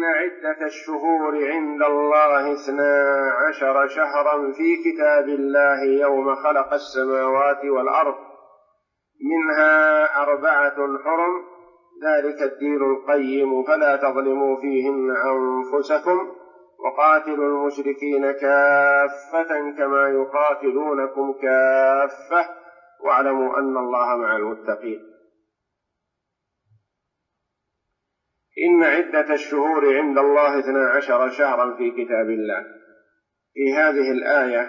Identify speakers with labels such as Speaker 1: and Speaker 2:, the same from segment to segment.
Speaker 1: إن عدة الشهور عند الله 12 شهرا في كتاب الله يوم خلق السماوات والأرض منها 4 حرم ذلك الدين القيم فلا تظلموا فيهن أنفسكم وقاتلوا المشركين كافة كما يقاتلونكم كافة واعلموا أن الله مع المتقين. إن عدة الشهور عند الله 12 شهرا في كتاب الله. في هذه الآية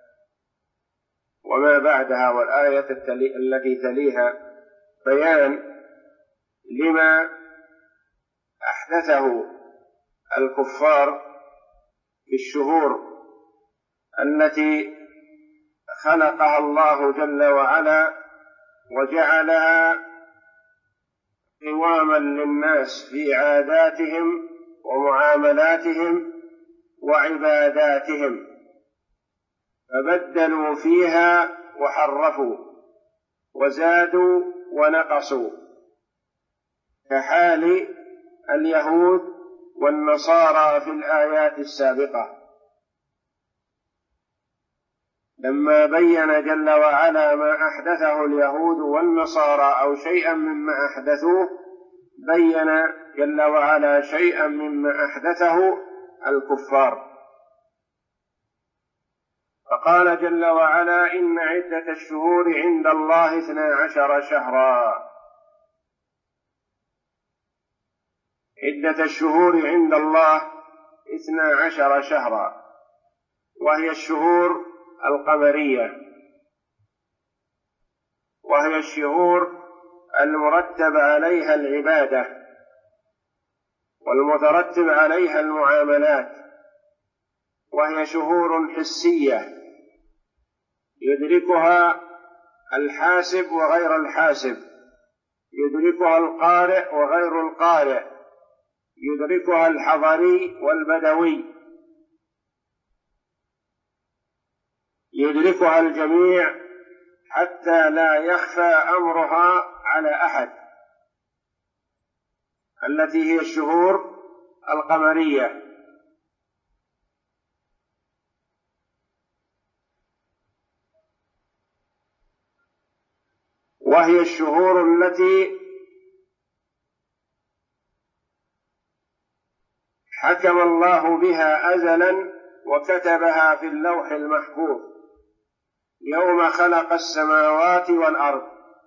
Speaker 1: وما بعدها والآية التي تليها بيان لما أحدثه الكفار في الشهور التي خلقها الله جل وعلا وجعلها قواما للناس في عاداتهم ومعاملاتهم وعباداتهم، فبدلوا فيها وحرفوا وزادوا ونقصوا، كحال اليهود والنصارى في الآيات السابقة لما بين جل وعلا ما أحدثه اليهود والنصارى أو شيئا مما أحدثوه، بين جل وعلا شيئا مما أحدثه الكفار، فقال جل وعلا إن عدة الشهور عند الله 12 شهرا. عدة الشهور عند الله 12 شهرا، وهي الشهور القمرية، وهي الشهور المرتب عليها العبادة والمترتب عليها المعاملات، وهي شهور حسية يدركها الحاسب وغير الحاسب، يدركها القارئ وغير القارئ، يدركها الحضري والبدوي، يدركها الجميع حتى لا يخفى أمرها على أحد، التي هي الشهور القمرية. وهي الشهور التي حكم الله بها أزلا وكتبها في اللوح المحفوظ يوم خلق السماوات والأرض.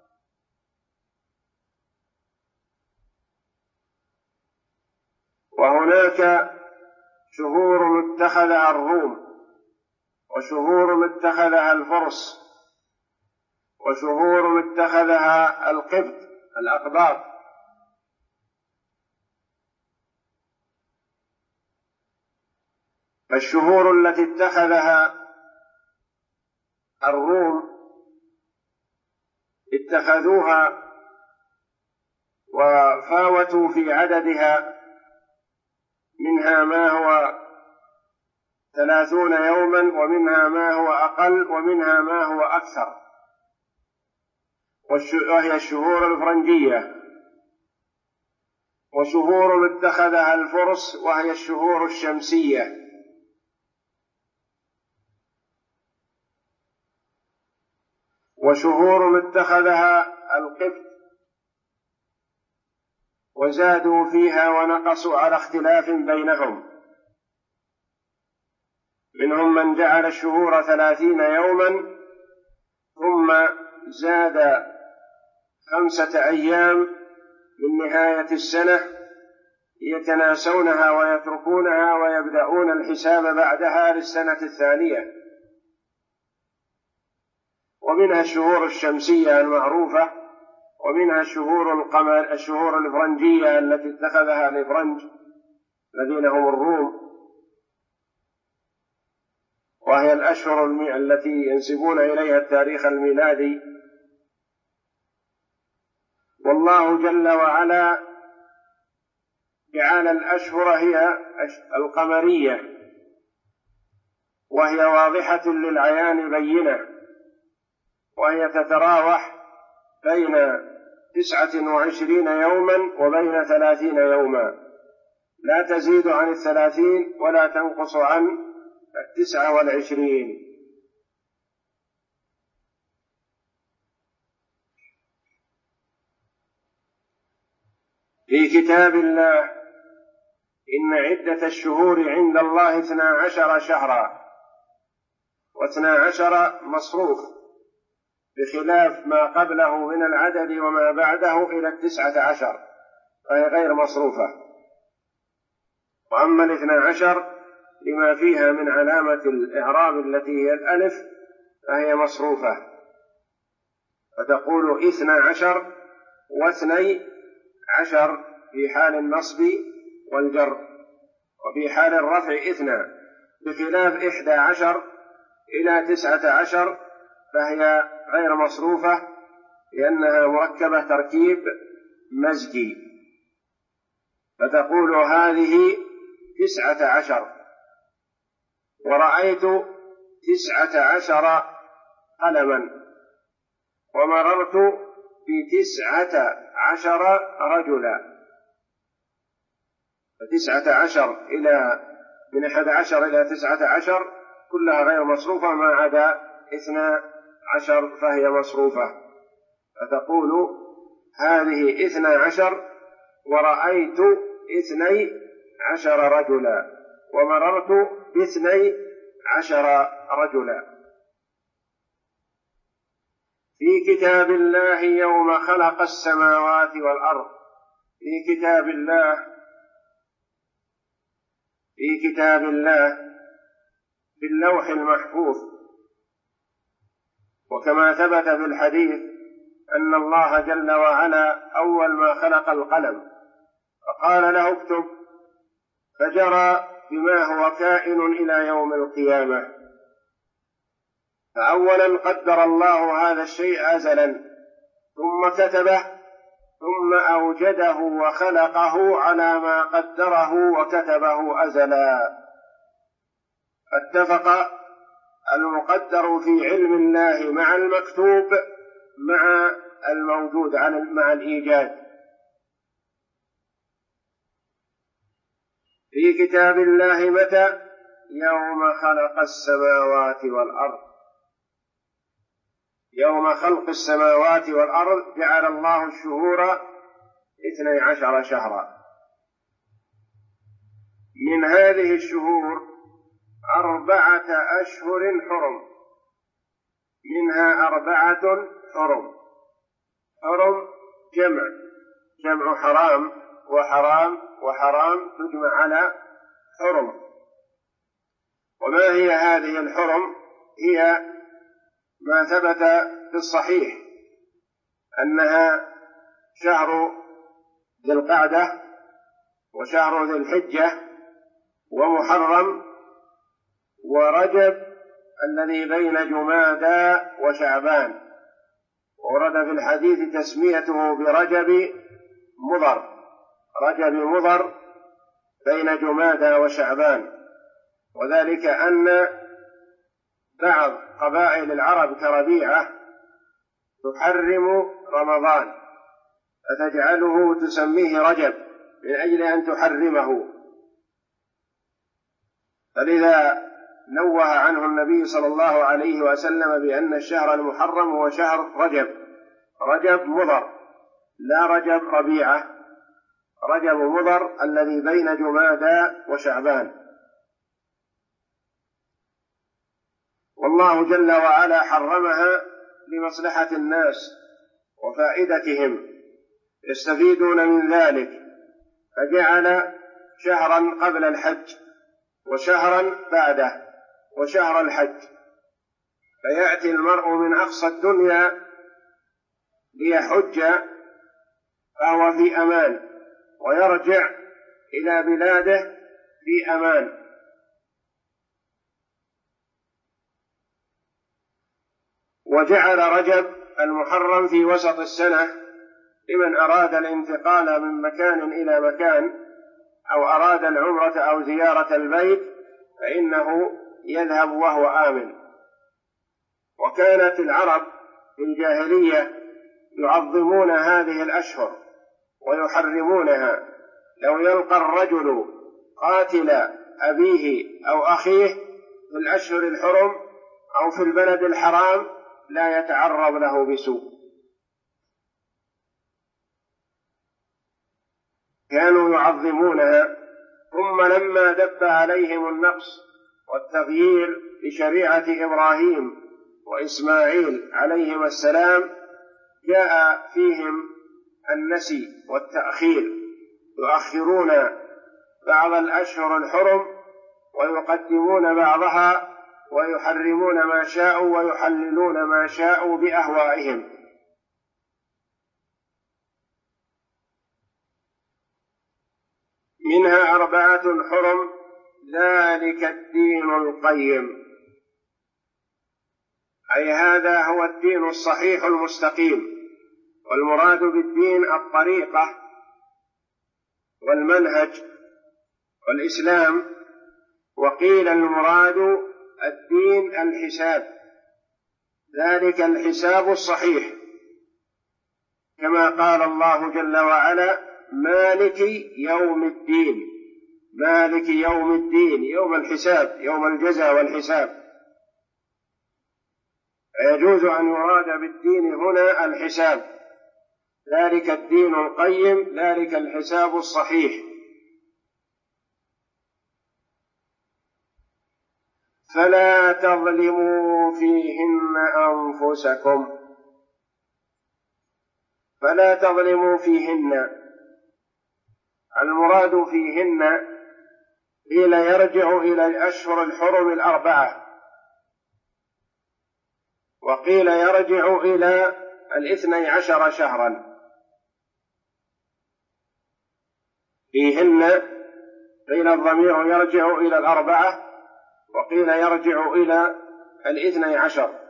Speaker 1: وهناك شهور اتخذها الروم، وشهور اتخذها الفرس، وشهور اتخذها القبط الأقباط. فالشهور التي اتخذها الروم اتخذوها وفاوتوا في عددها، منها ما هو 30 يوما، ومنها ما هو أقل، ومنها ما هو أكثر، وهي الشهور الفرنجية. وشهور اتخذها الفرس وهي الشهور الشمسية. وشهور اتخذها القبط وزادوا فيها ونقصوا على اختلاف بينهم، منهم من جعل الشهور 30 يوما ثم زاد 5 أيام من نهاية السنة يتناسونها ويتركونها ويبدأون الحساب بعدها للسنة الثانية. ومنها الشهور الشمسية المعروفة، ومنها الشهور الفرنجية التي اتخذها الفرنج الذين هم الروم، وهي الأشهر التي ينسبون إليها التاريخ الميلادي. والله جل وعلا جعل الأشهر هي القمرية، وهي واضحة للعيان بينة، وهي تتراوح بين 29 يوما وبين 30 يوما، لا تزيد عن 30 ولا تنقص عن 29. في كتاب الله إن عدة الشهور عند الله 12 شهرا، و12 مصروف بخلاف ما قبله من العدد وما بعده إلى 19 فهي غير مصروفة. وأما 12 لما فيها من علامة الإعراب التي هي الألف فهي مصروفة، فتقول 12 و12 في حال النصب والجر، وفي حال الرفع 2، بخلاف 11 إلى 19 فهي غير مصروفة لأنها مركبة تركيب مزجي، فتقول هذه 19 ورأيت 19 قلما ومررت ب19 رجلا. ف19 من 11 إلى 19 كلها غير مصروفة ما عدا 12 فهي مصروفة، فتقول هذه 12 ورأيت 12 رجلا ومررت ب12 رجلا. في كتاب الله يوم خلق السماوات والأرض. في كتاب الله في اللوح المحفوظ. وكما ثبت في الحديث أن الله جل وعلا أول ما خلق القلم فقال له اكتب، فجرى بما هو كائن إلى يوم القيامة. فأولا قدر الله هذا الشيء أزلا، ثم كتبه، ثم أوجده وخلقه على ما قدره وكتبه أزلا. اتفق المقدر في علم الله مع المكتوب مع الموجود مع الإيجاد. في كتاب الله متى؟ يوم خلق السماوات والأرض. يوم خلق السماوات والأرض جعل الله الشهور 12 شهرا. من هذه الشهور 4 أشهر حرم، منها 4 حرم. حرم جمع حرام، وحرام تجمع على حرم. وما هي هذه الحرم؟ هي ما ثبت في الصحيح أنها شهر ذي القعدة وشهر ذي الحجة ومحرم ورجب الذي بين جمادى وشعبان، ورد في الحديث تسميته برجب مضر بين جمادى وشعبان، وذلك أن بعض قبائل العرب كربيعة تحرم رمضان فتجعله تسميه رجب من أجل أن تحرمه، فلذا نوه عنه النبي صلى الله عليه وسلم بأن الشهر المحرم هو شهر رجب مضر، لا رجب ربيعة، رجب مضر الذي بين جمادى وشعبان. والله جل وعلا حرمها لمصلحة الناس وفائدتهم يستفيدون من ذلك، فجعل شهرا قبل الحج وشهرا بعده وشهر الحج، فيأتي المرء من أقصى الدنيا ليحج فهو في أمان، ويرجع إلى بلاده في أمان. وجعل رجب المحرم في وسط السنة لمن أراد الانتقال من مكان إلى مكان أو أراد العمرة أو زيارة البيت فإنه يذهب وهو آمن. وكانت العرب في الجاهلية يعظمون هذه الأشهر ويحرمونها. لو يلقى الرجل قاتل أبيه أو أخيه في الأشهر الحرم أو في البلد الحرام لا يتعرض له بسوء. كانوا يعظمونها، ثم لما دب عليهم النقص والتغيير لشريعة إبراهيم وإسماعيل عليهما السلام جاء فيهم النسي والتأخير، يؤخرون بعض الأشهر الحرم ويقدمون بعضها، ويحرمون ما شاءوا ويحللون ما شاءوا بأهوائهم. منها 4 حرم ذلك الدين القيم، أي هذا هو الدين الصحيح المستقيم، والمراد بالدين الطريقة والمنهج والإسلام، وقيل المراد الدين الحساب، ذلك الحساب الصحيح، كما قال الله جل وعلا مالك يوم الدين، مالك يوم الدين، يوم الحساب، يوم الجزاء والحساب. فيجوز أن يراد بالدين هنا الحساب، ذلك الدين القيم، ذلك الحساب الصحيح. فلا تظلموا فيهن أنفسكم، فلا تظلموا فيهن، المراد فيهن قيل يرجع إلى الأشهر الحرم 4، وقيل يرجع إلى 12 شهرا. فيهن قيل الضمير يرجع إلى 4، وقيل يرجع إلى 12.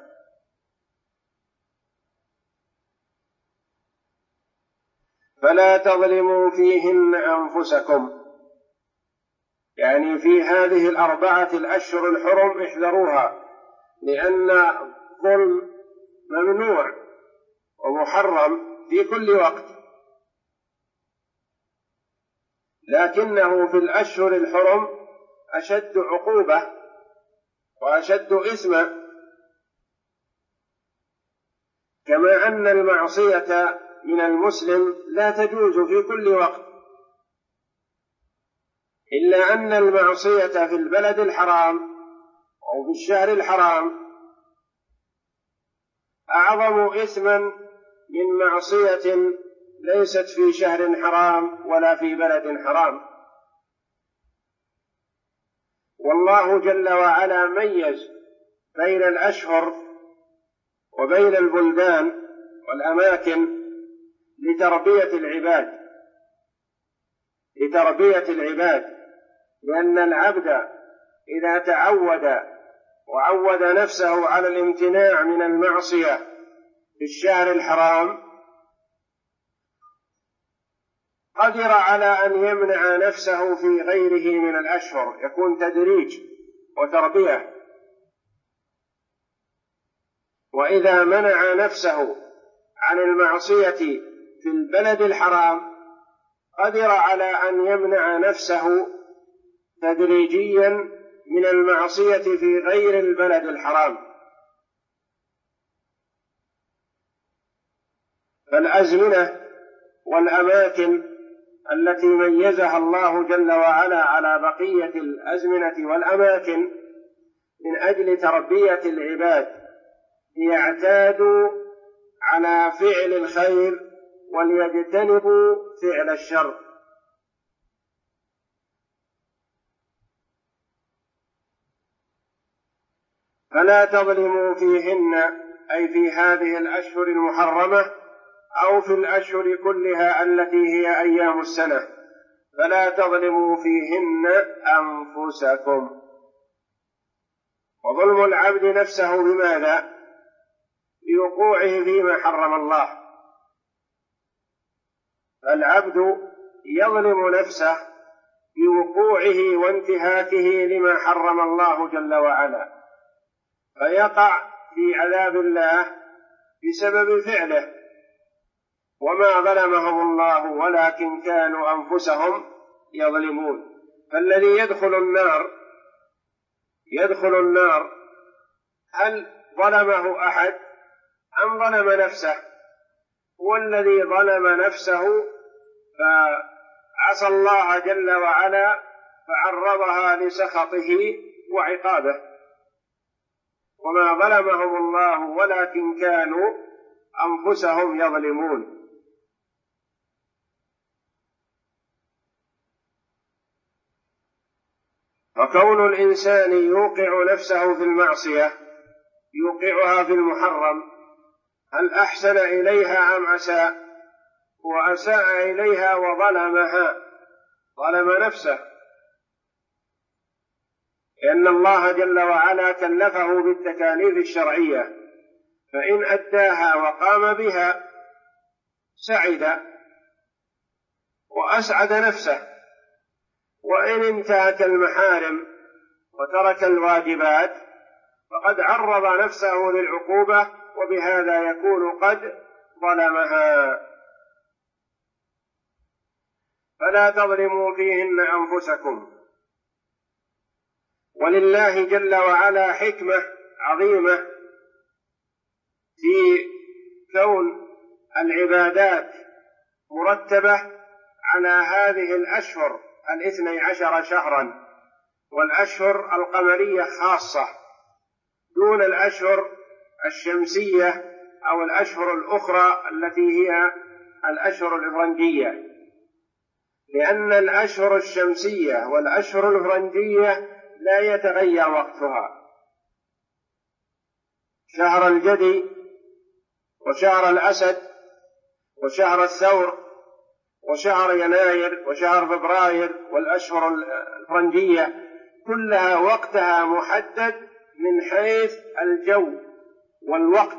Speaker 1: فلا تظلموا فيهن أنفسكم، يعني في هذه 4 الأشهر الحرم احذروها، لأن الظلم ممنوع ومحرم في كل وقت، لكنه في الأشهر الحرم أشد عقوبة وأشد إثما، كما أن المعصية من المسلم لا تجوز في كل وقت، إلا أن المعصية في البلد الحرام أو في الشهر الحرام أعظم إثما من معصية ليست في شهر حرام ولا في بلد حرام. والله جل وعلا ميز بين الأشهر وبين البلدان والأماكن لتربية العباد، لأن العبد إذا تعود وعود نفسه على الامتناع من المعصية في الشهر الحرام قدر على أن يمنع نفسه في غيره من الأشهر، يكون تدريج وتربية. وإذا منع نفسه عن المعصية في البلد الحرام قدر على أن يمنع نفسه تدريجيا من المعصية في غير البلد الحرام. فالأزمنة والأماكن التي ميزها الله جل وعلا على بقية الأزمنة والأماكن من أجل تربية العباد ليعتادوا على فعل الخير وليجتنبوا فعل الشر. فلا تظلموا فيهن، أي في هذه الأشهر المحرمة أو في الأشهر كلها التي هي أيام السنة، فلا تظلموا فيهن أنفسكم. وظلم العبد نفسه بماذا؟ بوقوعه فيما حرم الله. فالعبد يظلم نفسه بوقوعه وانتهاكه لما حرم الله جل وعلا، فيقع في عذاب الله بسبب فعله. وما ظلمهم الله ولكن كانوا أنفسهم يظلمون. فالذي يدخل النار هل ظلمه أحد أم ظلم نفسه؟ هو الذي ظلم نفسه فعصى الله جل وعلا فعرضها لسخطه وعقابه، وما ظلمهم الله ولكن كانوا أنفسهم يظلمون. فكون الإنسان يوقع نفسه في المعصية يوقعها في المحرم، هل أحسن إليها أم أساء؟ وأساء إليها وظلمها، ظلم نفسه، لأن الله جل وعلا كلفه بالتكاليف الشرعية، فإن أداها وقام بها سعد وأسعد نفسه، وإن انتهك المحارم وترك الواجبات فقد عرض نفسه للعقوبة، وبهذا يكون قد ظلمها. فلا تظلموا فيهن أنفسكم. ولله جل وعلا حكمة عظيمة في كون العبادات مرتبة على هذه الأشهر 12 شهرا، والأشهر القمرية خاصة دون الأشهر الشمسية أو الأشهر الأخرى التي هي الأشهر الإفرنجية، لأن الأشهر الشمسية والأشهر الإفرنجية لا يتغير وقتها. شهر الجدي وشهر الأسد وشهر الثور وشهر يناير وشهر فبراير والأشهر الإفرنجية كلها وقتها محدد من حيث الجو والوقت،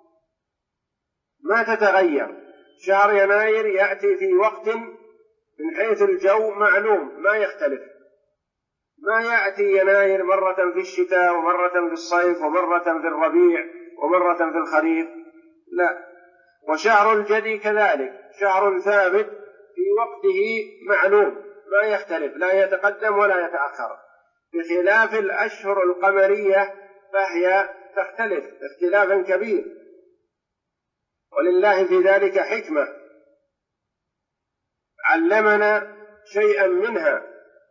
Speaker 1: ما تتغير. شهر يناير يأتي في وقت من حيث الجو معلوم ما يختلف، ما يأتي يناير مرة في الشتاء ومرة في الصيف ومرة في الربيع ومرة في الخريف، لا. وشهر الجدي كذلك شهر ثابت في وقته معلوم ما يختلف، لا يتقدم ولا يتأخر، بخلاف الأشهر القمرية فهي تختلف اختلافا كبير، ولله في ذلك حكمة علمنا شيئا منها.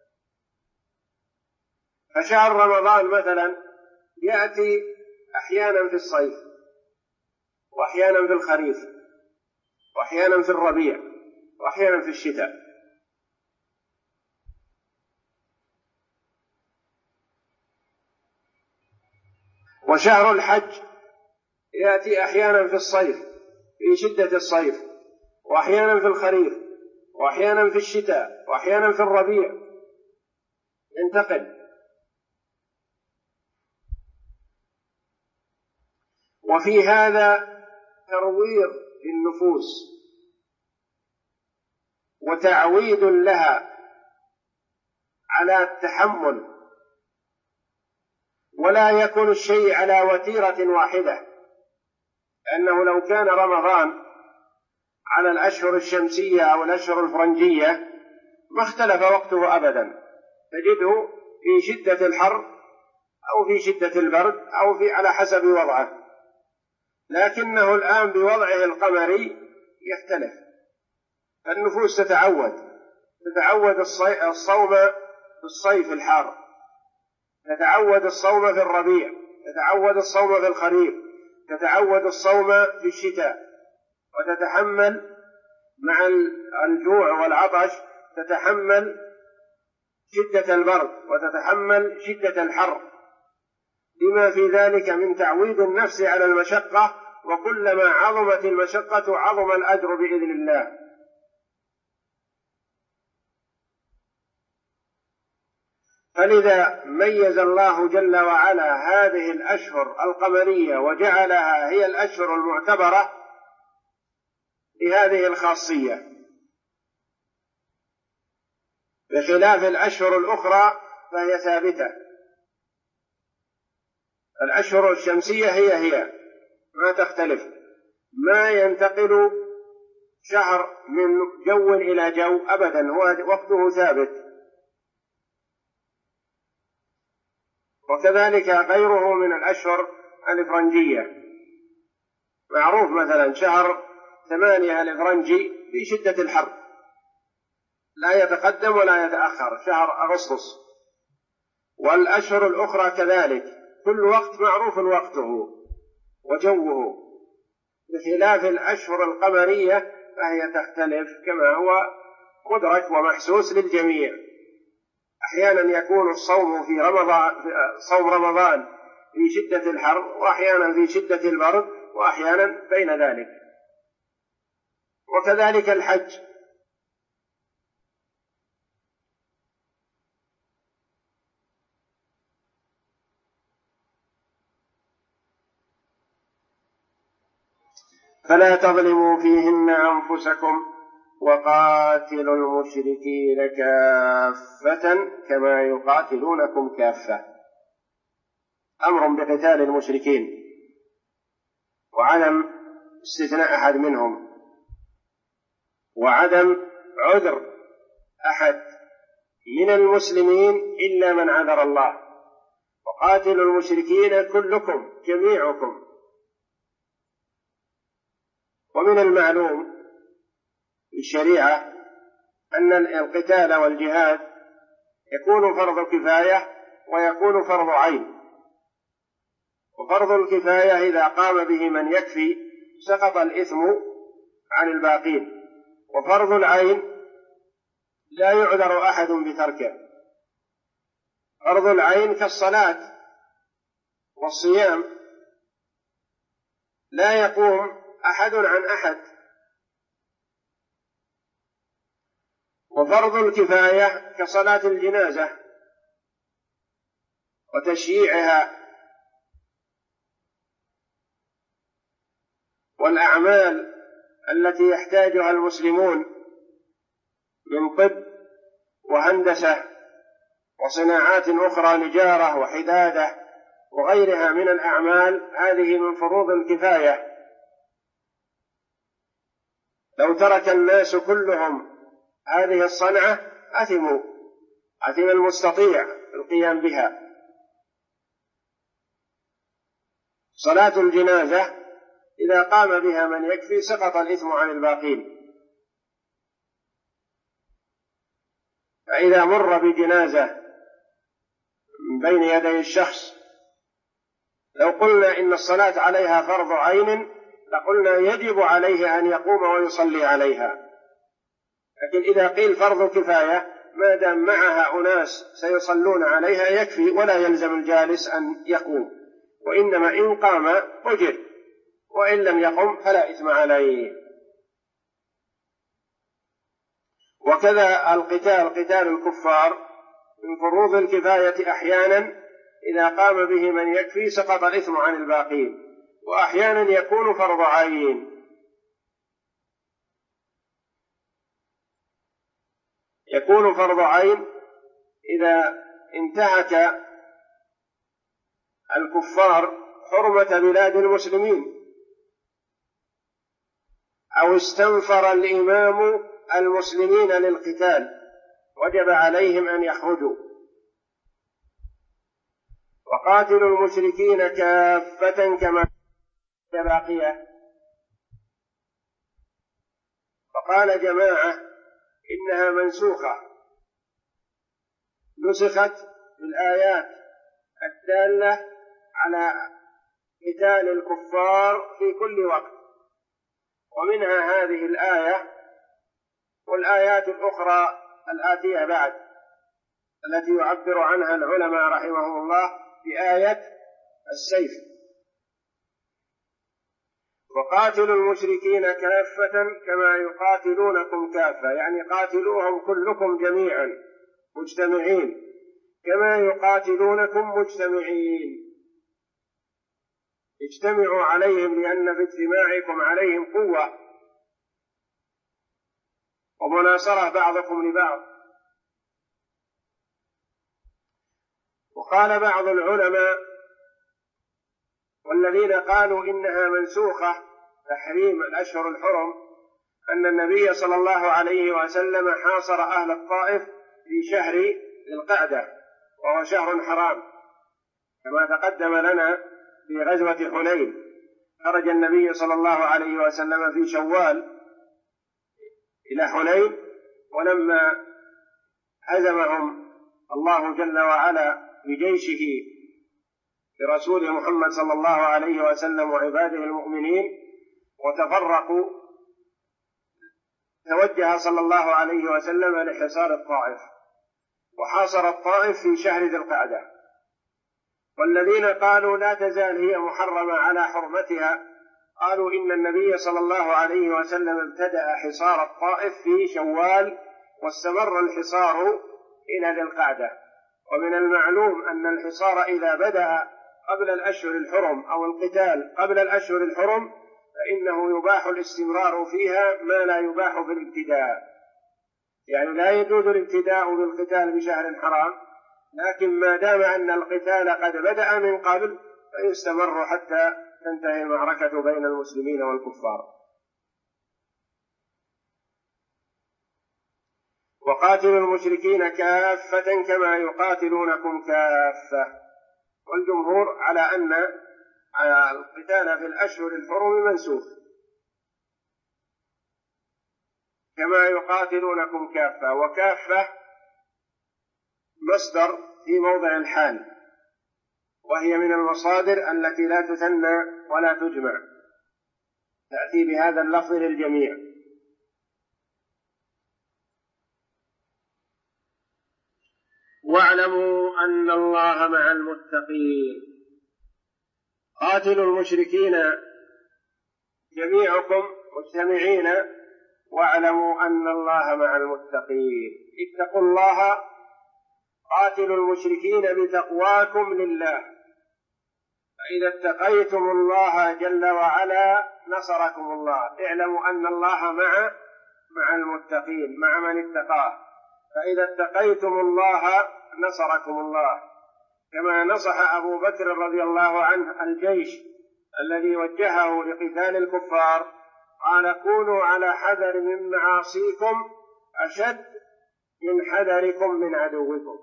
Speaker 1: فشهر رمضان مثلا يأتي أحيانا في الصيف وأحيانا في الخريف وأحيانا في الربيع وأحيانا في الشتاء. وشهر الحج يأتي أحيانا في الصيف في شدة الصيف، وأحيانا في الخريف، وأحيانا في الشتاء، وأحيانا في الربيع، ينتقل. وفي هذا ترويض للنفوس وتعويد لها على التحمل، ولا يكون الشيء على وتيرة واحدة، لأنه لو كان رمضان على الأشهر الشمسية أو الأشهر الفرنجية ما اختلف وقته أبدا، تجده في شدة الحر أو في شدة البرد أو على حسب وضعه، لكنه الآن بوضعه القمري يختلف. النفوس تتعود الصوم في الصيف الحار، تتعود الصوم في الربيع، تتعود الصوم في الخريف، تتعود الصوم في الشتاء، وتتحمل مع الجوع والعطش، تتحمل شدة البرد وتتحمل شدة الحر، لما في ذلك من تعويد النفس على المشقة، وكلما عظمت المشقة عظم الأجر بإذن الله. فلذا ميز الله جل وعلا هذه الأشهر القمرية وجعلها هي الأشهر المعتبرة لهذه الخاصية، بخلاف الأشهر الأخرى فهي ثابتة. الأشهر الشمسية هي ما تختلف، ما ينتقل شهر من جو إلى جو أبدا، هو وقته ثابت. وكذلك غيره من الأشهر الإفرنجية. معروف مثلا شهر 8 الإفرنجي في شدة الحر لا يتقدم ولا يتأخر، شهر أغسطس. والأشهر الأخرى كذلك كل وقت معروف وقته وجوه، بخلاف الأشهر القمرية فهي تختلف كما هو مدرك ومحسوس للجميع. أحيانا يكون الصوم في رمضان، صوم رمضان في شدة الحر، وأحيانا في شدة البرد، وأحيانا بين ذلك. وكذلك الحج، فلا تظلموا فيهن أنفسكم وقاتلوا المشركين كافة كما يقاتلونكم كافة. أمر بقتال المشركين وعدم استثناء أحد منهم، وعدم عذر أحد من المسلمين إلا من عذر الله. وقاتلوا المشركين كلكم جميعكم. ومن المعلوم في الشريعة أن القتال والجهاد يكون فرض كفاية ويكون فرض عين. وفرض الكفاية إذا قام به من يكفي سقط الإثم عن الباقين، وفرض العين لا يعذر أحد بتركه. فرض العين كالصلاة والصيام لا يقوم أحد عن أحد. وفرض الكفاية كصلاة الجنازة وتشييعها والأعمال التي يحتاجها المسلمون من طب وهندسة وصناعات أخرى، نجارة وحدادة وغيرها من الأعمال، هذه من فروض الكفاية. لو ترك الناس كلهم هذه الصنعة أثم المستطيع القيام بها. صلاة الجنازة إذا قام بها من يكفي سقط الإثم عن الباقين. فإذا مر بجنازة بين يدي الشخص، لو قلنا إن الصلاة عليها فرض عين لقلنا يجب عليه أن يقوم ويصلي عليها. لكن إذا قيل فرض كفاية، ما دام معها أناس سيصلون عليها يكفي، ولا يلزم الجالس أن يقوم، وإنما إن قام أجر، وإن لم يقم فلا إثم عليه. وكذا القتال، قتال الكفار من فروض الكفاية أحيانا إذا قام به من يكفي سقط الإثم عن الباقين، وأحيانا يكون فرض عين. يكون فرض عين إذا انتهك الكفار حرمة بلاد المسلمين، أو استنفر الإمام المسلمين للقتال، وجب عليهم أن يخرجوا. وقاتلوا المشركين كافة كما باقية. فقال جماعة إنها منسوخة، نسخت بالآيات الدالة على قتال الكفار في كل وقت، ومنها هذه الآية والآيات الأخرى الآتية بعد، التي يعبر عنها العلماء رحمهم الله بآية السيف. وقاتلوا المشركين كافة كما يقاتلونكم كافة، يعني قاتلوهم كلكم جميعا مجتمعين كما يقاتلونكم مجتمعين. اجتمعوا عليهم لأن في اجتماعكم عليهم قوة ومناصرة بعضكم لبعض. وقال بعض العلماء والذين قالوا إنها منسوخة تحريم الأشهر الحرم، أن النبي صلى الله عليه وسلم حاصر أهل الطائف في شهر ذي القعدة وهو شهر حرام، كما تقدم لنا في غزوة حنين، خرج النبي صلى الله عليه وسلم في شوال إلى حنين، ولما هزمهم الله جل وعلا بجيشه برسوله محمد صلى الله عليه وسلم وعباده المؤمنين وتفرقوا، توجه صلى الله عليه وسلم لحصار الطائف، وحاصر الطائف في شهر ذي القعدة. والذين قالوا لا تزال هي محرمة على حرمتها قالوا إن النبي صلى الله عليه وسلم ابتدأ حصار الطائف في شوال، واستمر الحصار إلى ذي القعدة. ومن المعلوم أن الحصار إذا بدأ قبل الأشهر الحرم أو القتال قبل الأشهر الحرم فإنه يباح الاستمرار فيها ما لا يباح بالابتداء، يعني لا يجوز الابتداء بالقتال بشهر حرام، لكن ما دام أن القتال قد بدأ من قبل فيستمر حتى تنتهي المعركة بين المسلمين والكفار. وقاتلوا المشركين كافة كما يقاتلونكم كافة. والجمهور على أن القتال في الأشهر الحرم منسوخ، كما يقاتلونكم كافة، وكافة مصدر في موضع الحال، وهي من المصادر التي لا تثنى ولا تجمع، تأتي بهذا اللفظ للجميع. واعلموا أن الله مع المتقين. قاتلوا المشركين جميعكم مجتمعين، واعلموا أن الله مع المتقين. اتقوا الله، قاتلوا المشركين بتقواكم لله، فإذا اتقيتم الله جل وعلا نصركم الله. اعلموا أن الله مع المتقين، مع من اتقاه، فإذا اتقيتم الله نصركم الله. كما نصح أبو بكر رضي الله عنه الجيش الذي وجهه لقتال الكفار، قال كونوا على حذر من معاصيكم أشد من حذركم من عدوكم،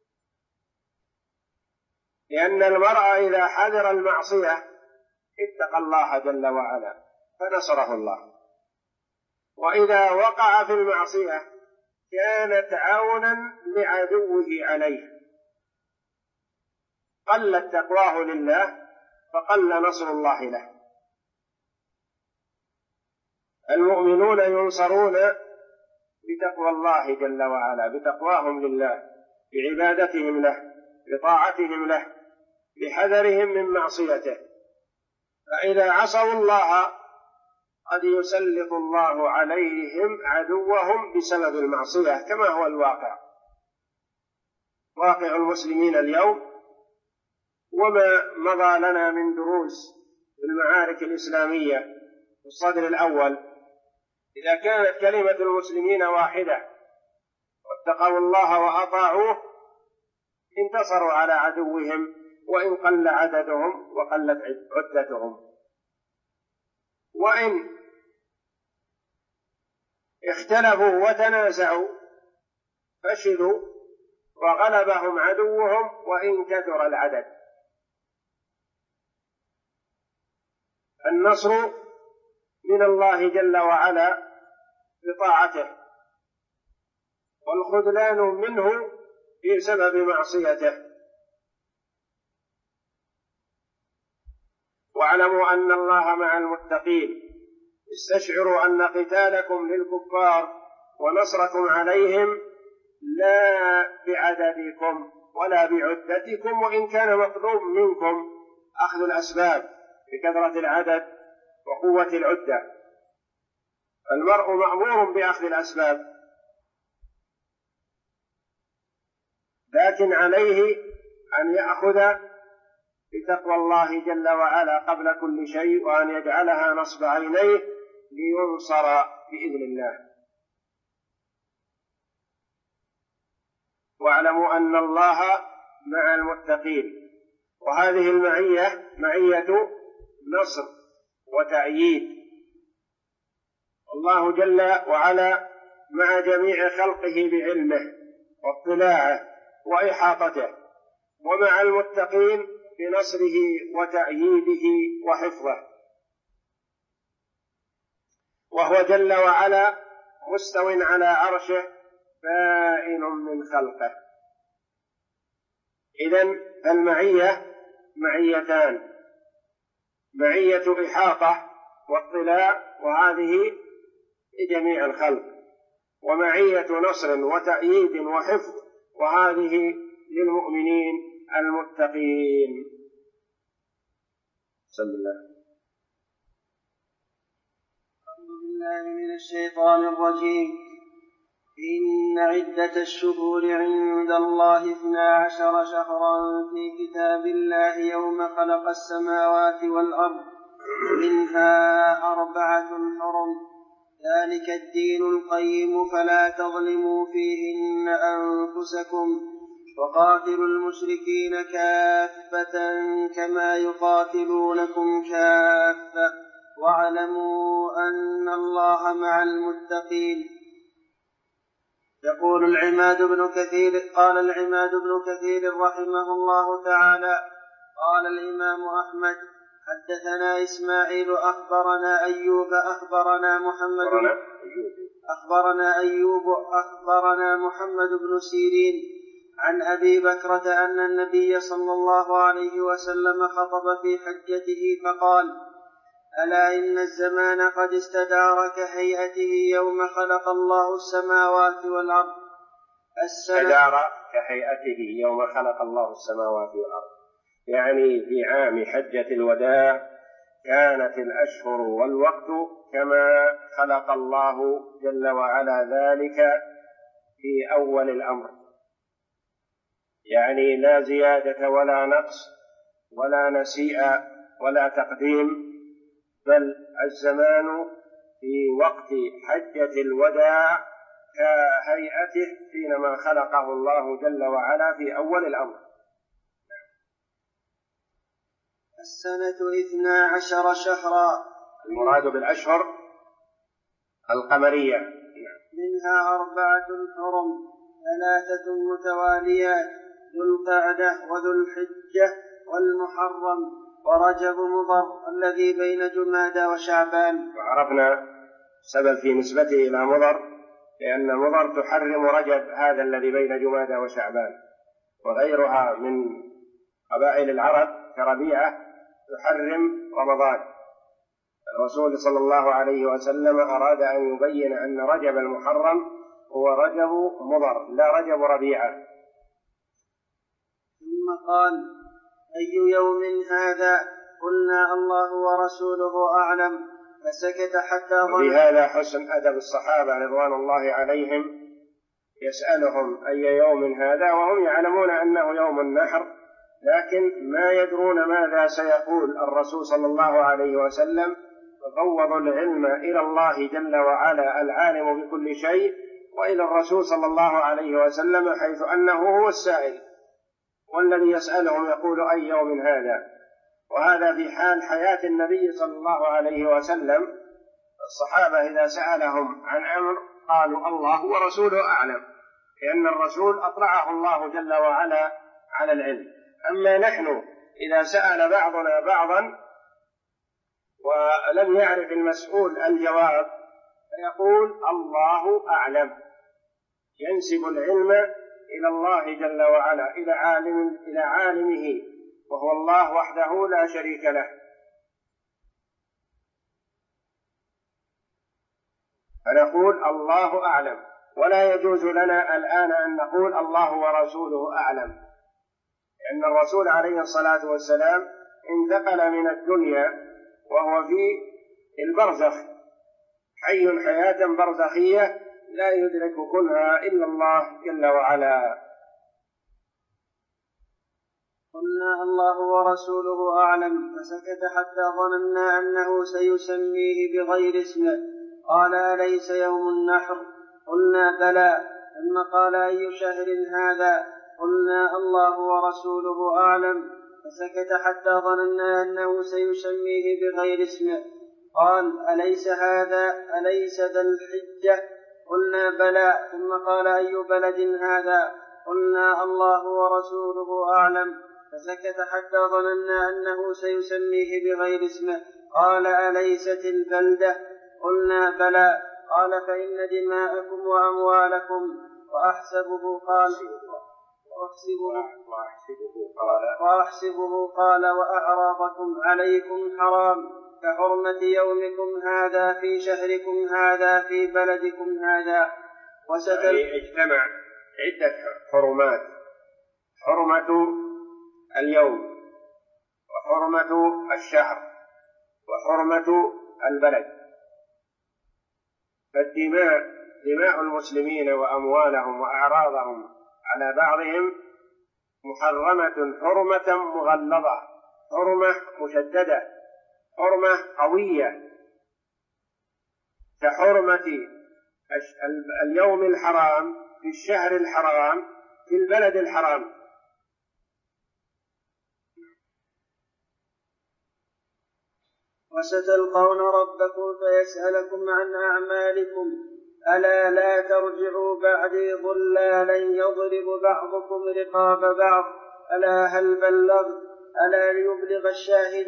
Speaker 1: لأن المرء إذا حذر المعصية اتقى الله جل وعلا فنصره الله، وإذا وقع في المعصية كانت عونا لعدوه عليه، قلت تقواه لله فقل نصر الله له. المؤمنون ينصرون بتقوى الله جل وعلا، بتقواهم لله، بعبادتهم له، بطاعتهم له، بحذرهم من معصيته. فإذا عصوا الله قد يسلط الله عليهم عدوهم بسبب المعصية، كما هو الواقع، واقع المسلمين اليوم. وما مضى لنا من دروس في المعارك الإسلامية في الصدر الأول، إذا كانت كلمة المسلمين واحدة واتقوا الله وأطاعوه انتصروا على عدوهم، وإن قل عددهم وقلت عدتهم. وإن اختلفوا وتنازعوا فشلوا وغلبهم عدوهم وإن كثر العدد. النصر من الله جل وعلا بطاعته، والخذلان منه بسبب معصيته. واعلموا أن الله مع المتقين. استشعروا أن قتالكم للكفار ونصركم عليهم لا بعددكم ولا بعدتكم، وإن كان مطلوب منكم أخذ الأسباب بكثرة العدد وقوة العدة. المرء مأمور بأخذ الأسباب، لكن عليه أن يأخذ بتقوى الله جل وعلا قبل كل شيء، وأن يجعلها نصب عينيه لينصر بإذن الله. واعلموا أن الله مع المتقين. وهذه المعية معية نصر وتأييد. الله جل وعلا مع جميع خلقه بعلمه واطلاعه وإحاطته، ومع المتقين بنصره وتأييده وحفظه، وهو جل وعلا مستو على عرشه بائن من خلقه. إذن المعية معيتان: معية إحاطة واطلاع، وهذه لجميع الخلق، ومعية نصر وتأييد وحفظ، وهذه للمؤمنين المتقين. بسم الله.
Speaker 2: أعوذ بالله من الشيطان الرجيم. إن عدة الشهور عند الله 12 شهرا في كتاب الله يوم خلق السماوات والأرض منها 4 حرم، ذلك الدين القيم فلا تظلموا فيهن أنفسكم، وقاتلوا المشركين كافة كما يقاتلونكم كافة، واعلموا أن الله مع المتقين. يقول العماد بن كثير قال العماد بن كثير رحمه الله تعالى: قال الإمام أحمد: حدثنا إسماعيل أخبرنا أيوب أخبرنا محمد بن سيرين عن أبي بكرة أن النبي صلى الله عليه وسلم خطب في حجته فقال: ألا إن الزمان قد استدار كهيئته يوم خلق الله السماوات والأرض.
Speaker 1: استدار كهيئته يوم خلق الله السماوات والأرض، يعني في عام حجة الوداع كانت الأشهر والوقت كما خلق الله جل وعلا ذلك في أول الأمر، يعني لا زيادة ولا نقص ولا نسيء ولا تقديم، بل الزمان في وقت حجة الوداع كهيئته حينما خلقه الله جل وعلا في أول الأمر.
Speaker 2: السنة 12 شهرا،
Speaker 1: المراد بالأشهر القمرية،
Speaker 2: منها 4 حرم، 3 متواليات: ذو القعدة وذو الحجة والمحرم ورجب مضر الذي بين جمادى وشعبان.
Speaker 1: وعرفنا سبب في نسبته إلى مضر، لأن مضر تحرم رجب هذا الذي بين جمادى وشعبان، وغيرها من قبائل العرب كربيعة تحرم رمضان. الرسول صلى الله عليه وسلم أراد أن يبين أن رجب المحرم هو رجب مضر لا رجب ربيعة.
Speaker 2: ثم قال: أي يوم هذا؟ قلنا: الله ورسوله أعلم، فسكت حتى ظن.
Speaker 1: وبهذا حسن أدب الصحابة رضوان الله عليهم، يسألهم أي يوم هذا وهم يعلمون أنه يوم النحر، لكن ما يدرون ماذا سيقول الرسول صلى الله عليه وسلم، ففوضوا العلم إلى الله جل وعلا العالم بكل شيء، وإلى الرسول صلى الله عليه وسلم حيث أنه هو السائل والذي يسألهم يقول أي يوم هذا. وهذا في حال حياة النبي صلى الله عليه وسلم، الصحابة إذا سألهم عن أمر قالوا الله ورسوله أعلم، لأن الرسول أطلعه الله جل وعلا على العلم. أما نحن إذا سأل بعضنا بعضا ولم يعرف المسؤول الجواب فيقول الله أعلم، ينسب العلم إلى الله جل وعلا، إلى عالمه، وهو الله وحده لا شريك له. فنقول الله أعلم، ولا يجوز لنا الآن أن نقول الله ورسوله أعلم، لأن الرسول عليه الصلاة والسلام انتقل من الدنيا وهو في البرزخ، حي حياة برزخية لا يدرك كنها إلا الله جل وعلا.
Speaker 2: قلنا: الله ورسوله أعلم، فسكت حتى ظننا أنه سيسميه بغير اسمه. قال: أليس يوم النحر؟ قلنا: بلى. ثم قال: أي شهر هذا؟ قلنا: الله ورسوله أعلم. فسكت حتى ظننا أنه سيسميه بغير اسمه. قال: أليس ذا الحجة؟ قلنا: بلى. ثم قال: أي بلد هذا؟ قلنا: الله ورسوله أعلم. فسكت حتى ظننا أنه سيسميه بغير اسمه. قال: أليست البلدة؟ قلنا: بلى. قال: فإن دماءكم وأموالكم وأحسبه قال وأعراضكم عليكم حرام كحرمة يومكم هذا في شهركم هذا في بلدكم هذا.
Speaker 1: يعني اجتمع عدة حرمات: حرمة اليوم، وحرمة الشهر، وحرمة البلد. فالدماء، دماء المسلمين وأموالهم وأعراضهم على بعضهم محرمة حرمة مغلظة، حرمة مشددة، حرمة قوية، كحرمة اليوم الحرام في الشهر الحرام في البلد الحرام.
Speaker 2: وستلقون ربكم فيسألكم عن أعمالكم ألا لا ترجعوا بعدي ضلالا يضرب بعضكم رقاب بعض ألا هل بلغت ألا ليبلغ الشاهد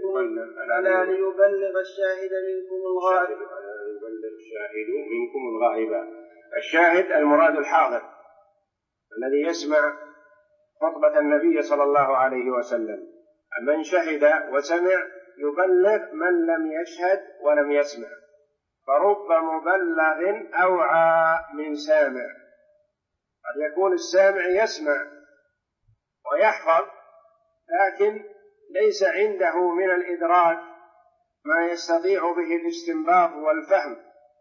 Speaker 2: منكم الغائب.
Speaker 1: الشاهد المراد الحاضر الذي يسمع خطبة النبي صلى الله عليه وسلم. من شهد وسمع يبلغ من لم يشهد ولم يسمع، فرب مبلغ أوعى من سامع. قد يكون السامع يسمع ويحفظ لكن ليس عنده من الإدراك ما يستطيع به الاستنباط والفهم،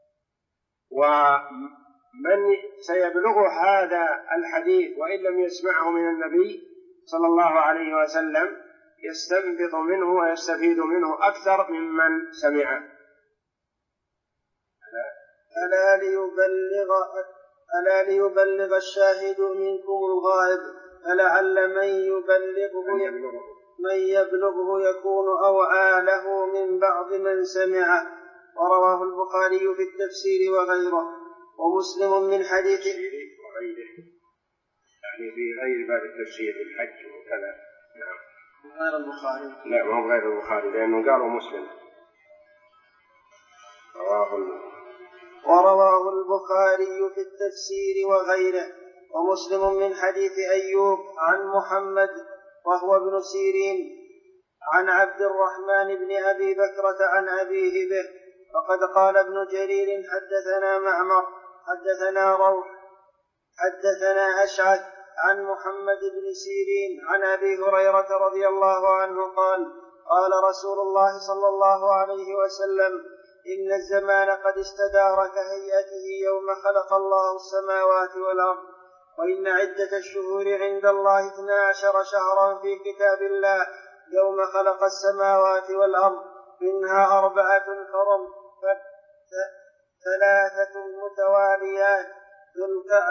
Speaker 1: ومن سيبلغ هذا الحديث وإن لم يسمعه من النبي صلى الله عليه وسلم يستنبط منه ويستفيد منه أكثر ممن سمعه.
Speaker 2: ألا ليبلغ الشاهد منكم الغائب فلعل من يبلغه يكون أوعى له من بعض من سمعه. ورواه البخاري في التفسير وغيره، ومسلم من حديث
Speaker 1: يعني في غير باب التفسير الحج وكذا. نعم.
Speaker 2: غير البخاري.
Speaker 1: لا، ما هو غير البخاري لأنه قالوا مسلم.
Speaker 2: ورواه البخاري في التفسير وغيره، ومسلم من حديث أيوب عن محمد وهو ابن سيرين عن عبد الرحمن بن أبي بكرة عن أبيه به. وقد قال ابن جرير: حدثنا معمر حدثنا روح حدثنا أشعث عن محمد بن سيرين عن أبي هريرة رضي الله عنه قال: قال رسول الله صلى الله عليه وسلم: إن الزمان قد استدار كهيئته يوم خلق الله السماوات والأرض، وإن عدة الشهور عند الله 12 شهرا في كتاب الله يوم خلق السماوات والأرض، منها 4 حرم 3 متواليات: ذو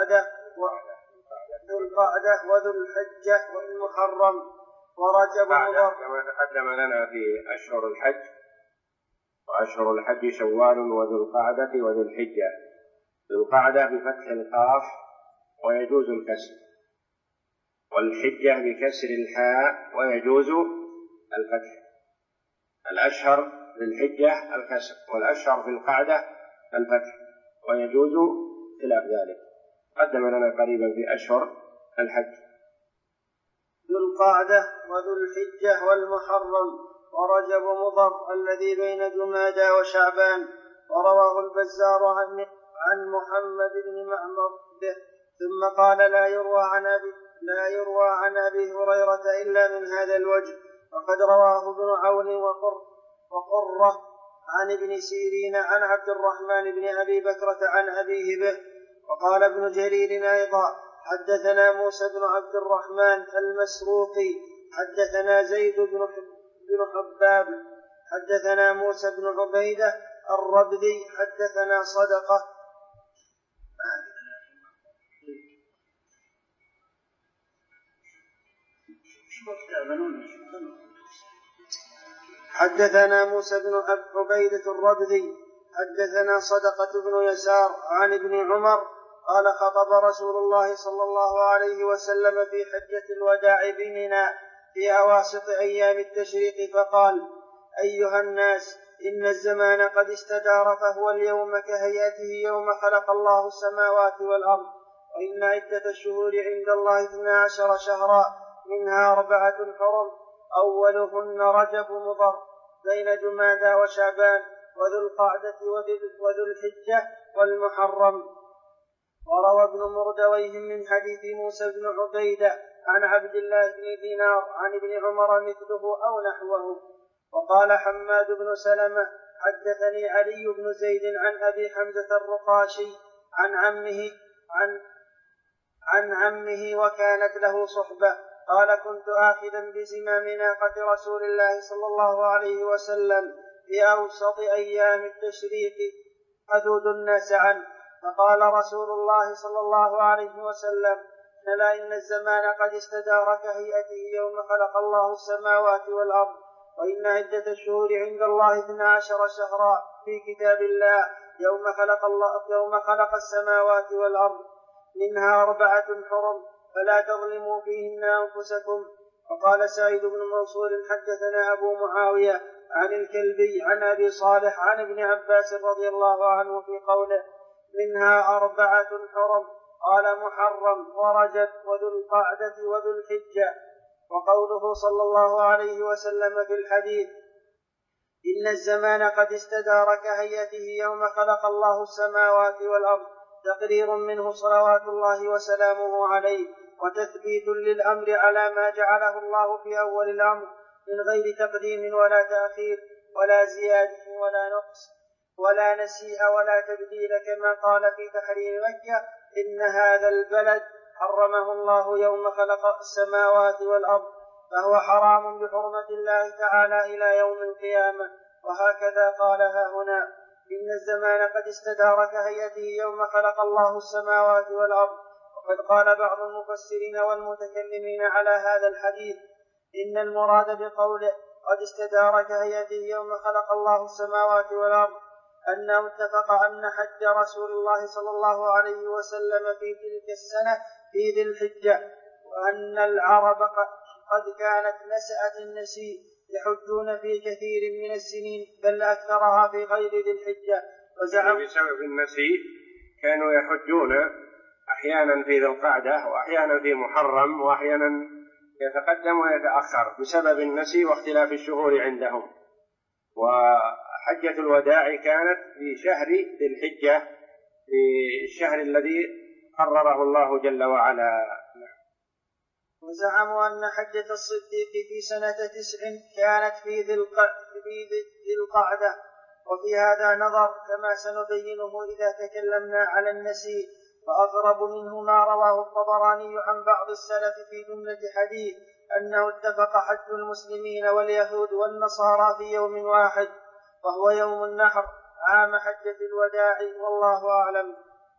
Speaker 2: القعدة وذو الحجة والمحرم ورجب مضر.
Speaker 1: كما تقدم لنا في أشهر الحج، وأشهر الحج شوال وذو القعدة وذو الحجة. ذو القعدة بفتح القاف ويجوز الكسر، والحجة بكسر الحاء ويجوز الفتح. الأشهر في الحجة الكسر، والأشهر في القعدة الفتح، ويجوز خلاف ذلك. قدم لنا قريبا في أشهر الحج.
Speaker 2: ذو القعدة وذو الحجة والمحرم ورجب مضر الذي بين جمادى وشعبان. ورواه البزار عن محمد بن معمر به. ثم قال: لا يروى عن أبي هريرة إلا من هذا الوجه. وقد رواه ابن عون وقرة عن ابن سيرين عن عبد الرحمن بن أبي بكرة عن أبيه به. وقال ابن جرير أيضا: حدثنا موسى بن عبد الرحمن المسروقي حدثنا زيد بن حباب حدثنا موسى بن عبيدة الربذي حدثنا صدقة حدثنا موسى بن عبيدة الربذي حدثنا صدقة بن يسار عن ابن عمر قال: خطب رسول الله صلى الله عليه وسلم في حجة الوداع بمنى في أواسط أيام التشريق فقال: أيها الناس، إن الزمان قد استدار، فهو اليوم كهيئته يوم خلق الله السماوات والأرض، وإن عدة الشهور عند الله 12 شهرا، منها 4 حرم، أولهن رجب مضر بين جمادى وشعبان وذو القعدة وذو الحجة والمحرم. وروى ابن مردويه من حديث موسى بن عبيدة عن عبد الله بن دينار عن ابن عمر مثله أو نحوه. وقال حماد بن سلمة: حدثني علي بن زيد عن أبي حمزة الرقاشي عن عمه وكانت له صحبة، قال: كنت آخذا بزمام ناقة رسول الله صلى الله عليه وسلم في أوسط أيام التشريق أذود الناس عنه، فقال رسول الله صلى الله عليه وسلم: ألا إن الزمان قد استدار كهيئته يوم خلق الله السماوات والأرض، وإن عدة الشهور عند الله 12 شهرا في كتاب الله يوم خلق السماوات والأرض، منها 4 حرم، فلا تظلموا فيهن أنفسكم. وقال سعيد بن منصور: حدثنا أبو معاوية عن الكلبي عن أبي صالح عن ابن عباس رضي الله عنه في قوله: منها 4 حرم، قال: محرم ورجب وذو القعدة وذو الحجة. وقوله صلى الله عليه وسلم في الحديث: إن الزمان قد استدار كهيئته يوم خلق الله السماوات والأرض، تقرير منه صلوات الله وسلامه عليه، وتثبيت للأمر على ما جعله الله في أول الأمر من غير تقديم ولا تأخير ولا زيادة ولا نقص ولا نسيء ولا تبديل، كما قال في تحريم مكة: إن هذا البلد حرمه الله يوم خلق السماوات والأرض، فهو حرام بحرمة الله تعالى إلى يوم القيامة. وهكذا قالها هنا: إن الزمان قد استدار كهيئته يوم خلق الله السماوات والأرض. وقد قال بعض المفسرين والمتكلمين على هذا الحديث إن المراد بقوله قد استدار كهيئته يوم خلق الله السماوات والأرض أنه اتفق أن حج رسول الله صلى الله عليه وسلم في تلك السنة في ذي الحجة، وأن العرب قد كانت نسأت النسيء يحجون في كثير من السنين، بل أكثرها في غير ذي الحجة.
Speaker 1: بسبب النسيء كانوا يحجون أحيانا في ذي القعدة وأحيانا في محرم وأحيانا يتقدم ويتأخر بسبب النسيء واختلاف الشهور عندهم. وحجة الوداع كانت في شهر ذي الحجة، في الشهر الذي قرره الله جل وعلا.
Speaker 2: وزعموا أن حجة الصديق في سنة 9 كانت في ذي القعدة، وفي هذا نظر كما سنبينه إذا تكلمنا على النسيء. فأقرب منه ما رواه الطبراني عن بعض السلف في جملة حديث أنه اتفق حج المسلمين واليهود والنصارى في يوم واحد، وهو يوم النحر عام حجة الوداع، والله أعلم.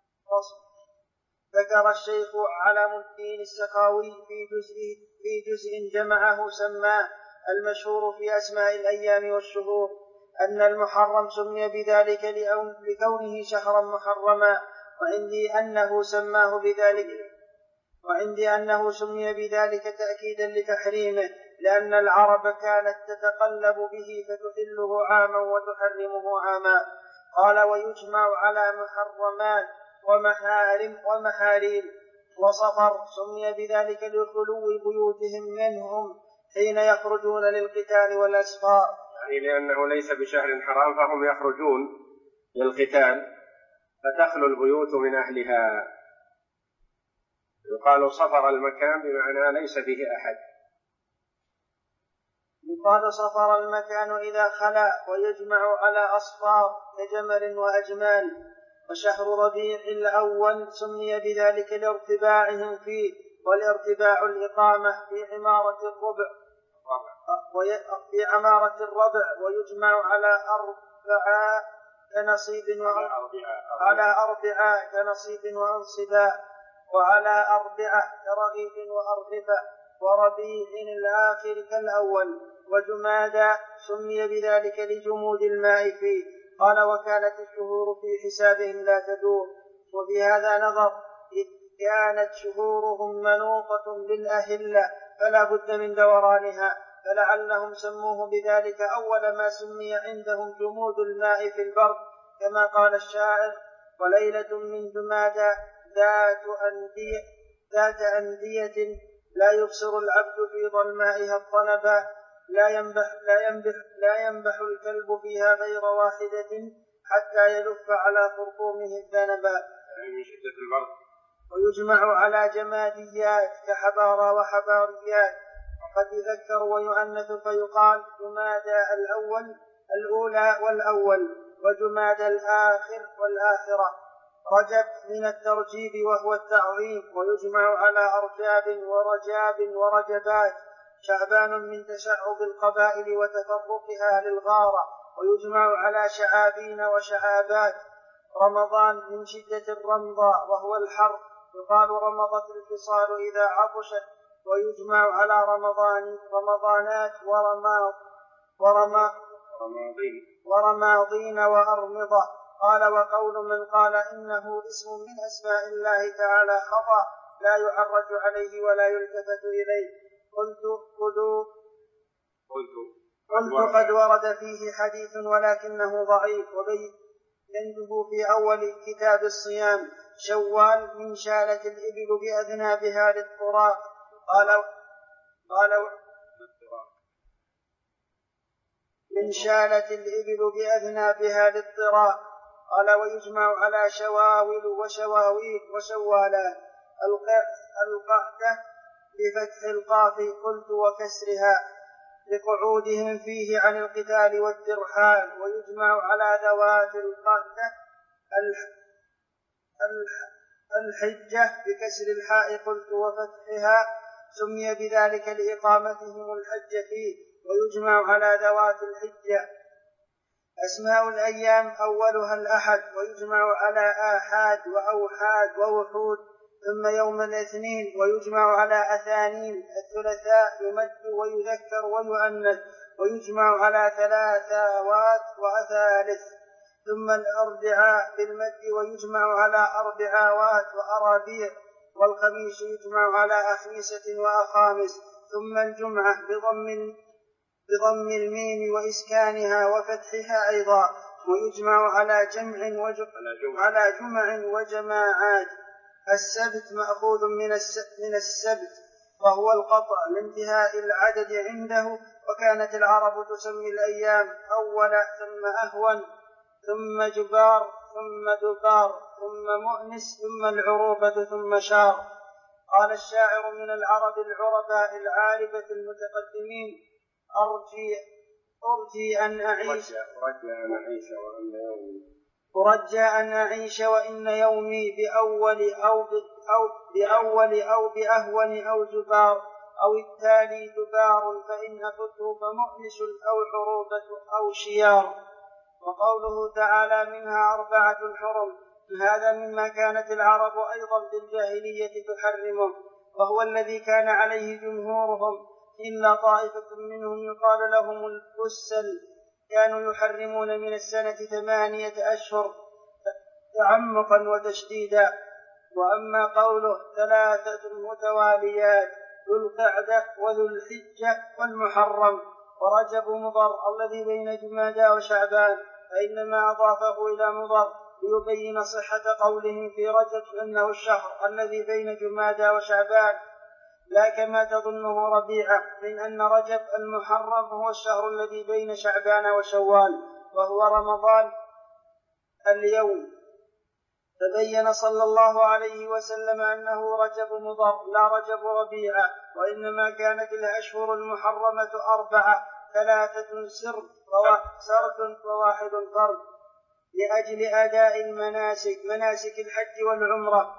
Speaker 2: ذكر الشيخ علم الدين السخاوي في جزء جمعه سماه المشهور في أسماء الأيام والشهور أن المحرم سمي بذلك لكونه شهرا محرما، وعندي أنه سمي بذلك تأكيدا لتحريمه، لأن العرب كانت تتقلب به فتحله عاما وتحرمه عاما. قال: ويجمع على محرمات ومحاريم. وصفر سمي بذلك لخلو بيوتهم منهم حين يخرجون للقتال والأسفار،
Speaker 1: يعني لأنه ليس بشهر حرام فهم يخرجون للقتال فتخلو البيوت من أهلها. يقال صفر المكان بمعنى ليس فيه أحد.
Speaker 2: يقال صفر المكان إذا خلا، ويجمع على أصفار كجمل وأجمال. وشهر ربيع الأول سمي بذلك لارتباعهم فيه، والارتباع الإقامة في عمارة الربع. ويجمع على أربعة كنصيب وأنصباء، وعلى أربعة كرغيف وأرغفة، وربيع الآخر كالأول. وجمادى سمي بذلك لجمود الماء فيه. قال: وكانت الشهور في حسابهم لا تدور. وفي هذا نظر، إذ كانت شهورهم منوطة بالأهلة فلا بد من دورانها، فلعلهم سموه بذلك أول ما سمي عندهم جمود الماء في البرد، كما قال الشاعر: وليلة من جمادى ذات أندية لا يبصر العبد في ظلمائها الطلبا، لا ينبح الكلب فيها غير واحدة حتى يلف على خرطومه الذنبا.
Speaker 1: يعني من شدة البرد.
Speaker 2: ويجمع على جماديات كحبارى وحباريات، وقد يذكر ويؤنث فيقال جمادى الأولى والأول، وجمادى الآخر والآخرة. رجب من الترجيب وهو التعظيم، ويجمع على أرجاب ورجاب ورجبات. شعبان من تشعب القبائل وتفرقها للغارة، ويجمع على شعابين وشعابات. رمضان من شدة الرمضة وهو الحر، يقال رمضت الفصال إذا عطشت. ويجمع على رمضانات ورماضين وأرمضة. قال: وقول من قال إنه اسم من أسماء الله تعالى خطأ لا يعرج عليه ولا يلتفت إليه. قلت قد ورد فيه حديث ولكنه ضعيف، وبينته في أول كتاب الصيام: شوال من شالت الإبل بأذنابها للطراق. من شالت الإبل بأذنابها للطراق. قال: ويجمع على شواول وشواويل وشوالات. القعدة بفتح القاف قلت وكسرها لقعودهم فيه عن القتال والترحال. ويجمع على ذوات القعدة الحجة بكسر الحاء قلت وفتحها، سمي بذلك لإقامتهم الحج فيه. ويجمع على ذوات الحجة. أسماء الأيام أولها الأحد، ويجمع على آحاد وأوحاد ووحود. ثم يوم الاثنين، ويجمع على أثانين. الثلاثاء يمد ويذكر ويؤنث، ويجمع على ثلاثاوات وأثالث. ثم الأربعاء بالمد، ويجمع على أربعاوات وأرابيع. والخميس يجمع على أخميسة وأخامس. ثم الجمعة بضم الميم وإسكانها وفتحها أيضا. ويجمع على جمع وجماعات. السبت مأخوذ من السبت، وهو القطع لانتهاء العدد عنده. وكانت العرب تسمي الأيام أول ثم أهون ثم جبار ثم دبار ثم مؤنس ثم العروبة ثم شار. قال الشاعر: من العرب العرباء العاربة المتقدمين: أرجي أن أعيش وإن يومي بأول أو بأهون أو جبار، أو التالي دبار فإن أفته فمؤنس أو عروبة أو شيار. وقوله تعالى: منها أربعة حرم، هذا مما كانت العرب أيضا في الجاهلية تحرمه، وهو الذي كان عليه جمهورهم، إلا طائفة منهم يقال لهم الفسل، كانوا يحرمون من السنة 8 أشهر تعمقا وتشديدا. وأما قوله 3 متواليات: ذو القعدة وذو الحجة والمحرم ورجب مضر الذي بين جمادى وشعبان، فإنما أضافه إلى مضر ليبين صحة قولهم في رجب أنه الشهر الذي بين جمادى وشعبان، لا كما تظنه ربيعة من أن رجب المحرم هو الشهر الذي بين شعبان وشوال وهو رمضان اليوم. فبين صلى الله عليه وسلم أنه رجب مضر لا رجب ربيعة، وإنما كانت الأشهر المحرمة 4: 3 سرد وواحد فرد، لأجل أداء مناسك الحج والعمرة.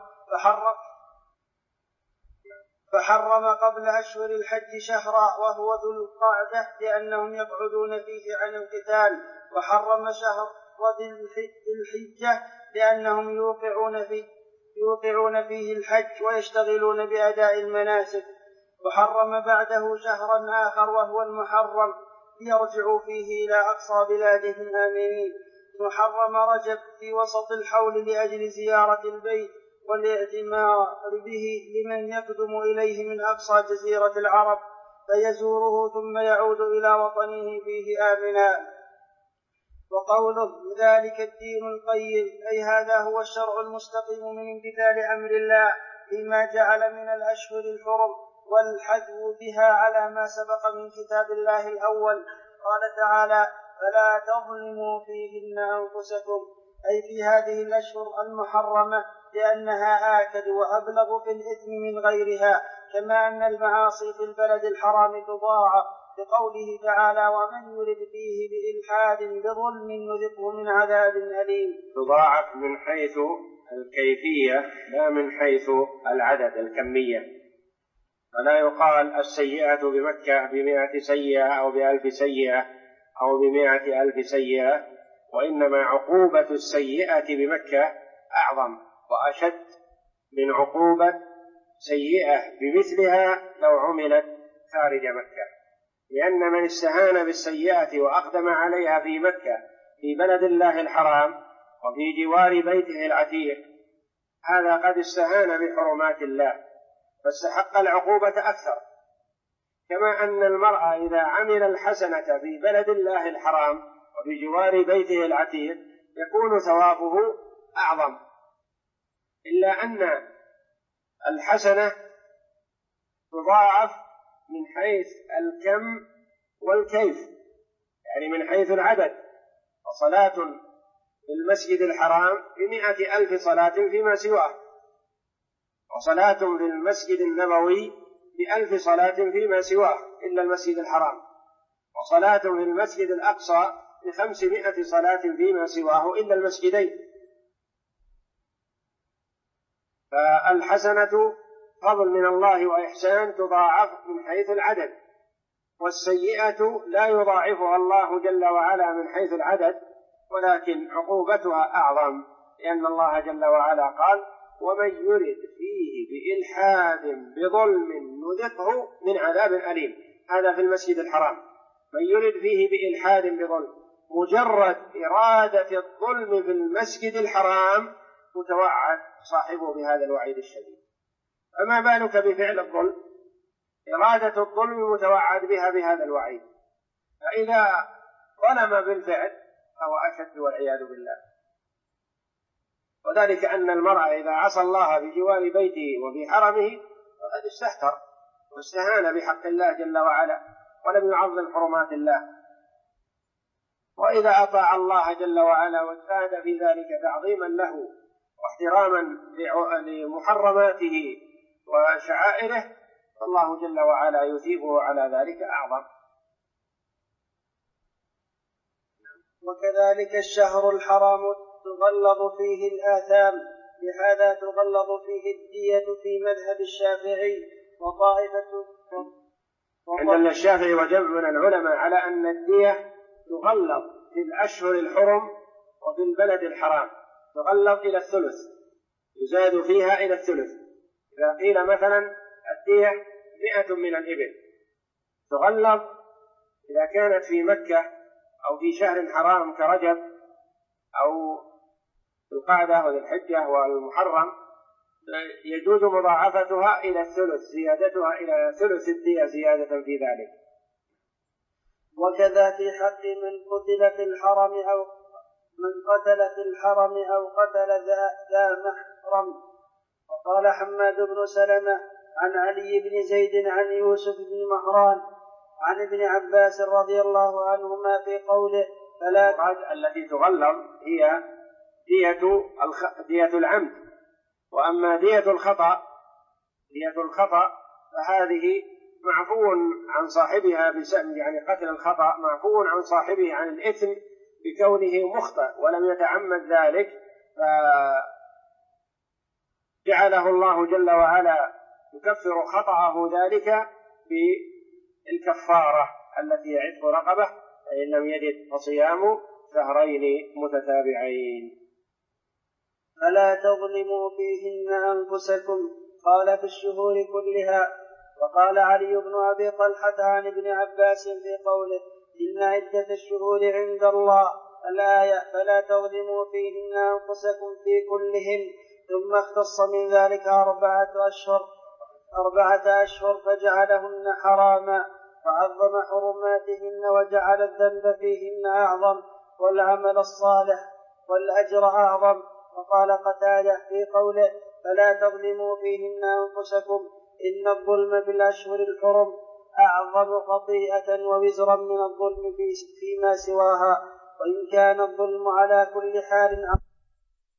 Speaker 2: فحرم قبل أشهر الحج شهرا وهو ذو القعدة لأنهم يبعدون فيه عن القتال، وحرم شهر ذي الحجة لأنهم يوقعون فيه الحج ويشتغلون بأداء المناسك. وحرم بعده شهرا آخر وهو المحرم ليرجعوا فيه إلى أقصى بلادهم آمنين. وحرم رجب في وسط الحول لأجل زيارة البيت، والاعتمار به لمن يقدم إليه من أقصى جزيرة العرب فيزوره ثم يعود إلى وطنه فيه آمنا. وقوله ذلك الدين القيم أي هذا هو الشرع المستقيم من امتثال أمر الله فيما جعل من الأشهر الحرم والحذو بها على ما سبق من كتاب الله الأول. قال تعالى فلا تظلموا فيهن أنفسكم أي في هذه الأشهر المحرمة لأنها آكد وأبلغ في الإثم من غيرها كما أن المعاصي في البلد الحرام تضاعف بقوله تعالى ومن يرد فيه بإلحاد بظلم نذقه من عذاب أليم.
Speaker 1: تضاعف من حيث الكيفية لا من حيث العدد الكمية. فلا يقال السيئة بمكة ب100 سيئة أو ب1000 سيئة أو ب100,000 سيئة، وإنما عقوبة السيئة بمكة أعظم وأشد من عقوبة سيئة بمثلها لو عملت خارج مكة، لأن من استهان بالسيئة وأقدم عليها في مكة في بلد الله الحرام وفي جوار بيته العتيق هذا قد استهان بحرمات الله فاستحق العقوبة أكثر. كما أن المرء إذا عمل الحسنة في بلد الله الحرام وفي جوار بيته العتيق يكون ثوابه أعظم، إلا أن الحسنة تضاعف من حيث الكم والكيف، يعني من حيث العدد. وصلاة في المسجد الحرام ب100,000 صلاة فيما سواه، وصلاة في المسجد النبوي ب1000 صلاة فيما سواه إلا المسجد الحرام، وصلاة في المسجد الأقصى ب500 صلاة فيما سواه إلا المسجدين. فالحسنة فضل من الله وإحسان تضاعف من حيث العدد، والسيئة لا يضاعفها الله جل وعلا من حيث العدد، ولكن عقوبتها أعظم، لأن الله جل وعلا قال ومن يرد فيه بإلحاد بظلم نذقه من عذاب أليم. هذا في المسجد الحرام، من يرد فيه بإلحاد بظلم، مجرد إرادة الظلم في المسجد الحرام متوعد صاحبه بهذا الوعيد الشديد، فما بالك بفعل الظلم؟ إرادة الظلم متوعد بها بهذا الوعيد، فإذا ظلم بالفعل فهو أشد والعياذ بالله. وذلك أن المرء إذا عصى الله بجوار بيته وفي حرمه فقد استهتر واستهان بحق الله جل وعلا ولم يعظم حرمات الله. وإذا أطاع الله جل وعلا واجتهد في ذلك تعظيما له واحتراما لمحرماته وشعائره فالله جل وعلا يثيبه على ذلك أعظم.
Speaker 2: وكذلك الشهر الحرام تغلظ فيه الآثام، لهذا تغلظ فيه الدية في مذهب الشافعي وطائفة
Speaker 1: عند الشافعي وجمع من العلماء على أن الدية تغلظ في الأشهر الحرم وفي البلد الحرام، تغلظ إلى الثلث، يزاد فيها إلى الثلث. إذا قيل مثلا الدية 100 من الإبل تغلظ إذا كانت في مكة أو في شهر حرام كرجب أو القعدة وذي الحجة والمحرم يجوز مضاعفتها إلى الثلث، زيادتها إلى ثلث الدية زيادة في ذلك.
Speaker 2: وكذا في حق من قتل في الحرم أو من قتل في الحرم أو قتل ذا محرم. وقال حماد بن سلمة عن علي بن زيد عن يوسف بن مهران عن ابن عباس رضي الله عنهما في قوله فلا
Speaker 1: التي تغلظ هي دية العمد، وأما دية الخطأ فهذه معفو عن صاحبها بسبب، يعني قتل الخطأ معفو عن صاحبه عن الإثم بكونه مخطئ ولم يتعمد ذلك، فجعله الله جل وعلا يكفر خطأه ذلك بالكفارة التي عتق رقبة، فإن لم يجد فصيام شهرين متتابعين.
Speaker 2: فلا تظلموا فيهن أنفسكم قال في الشهور كلها. وقال علي بن أبي طلحة عن ابن عباس في قوله إن عدة الشهور عند الله الآية فلا تظلموا فيهن أنفسكم في كلهن ثم اختص من ذلك 4 أشهر فجعلهن حراما وعظم حرماتهن وجعل الذنب فيهن أعظم والعمل الصالح والأجر أعظم. وقال قتادة في قوله فلا تظلموا فيهن أنفسكم إن الظلم بالأشهر الحرم أعظم خطيئة ووزرا من الظلم فيما سواها، وإن كان الظلم على كل حال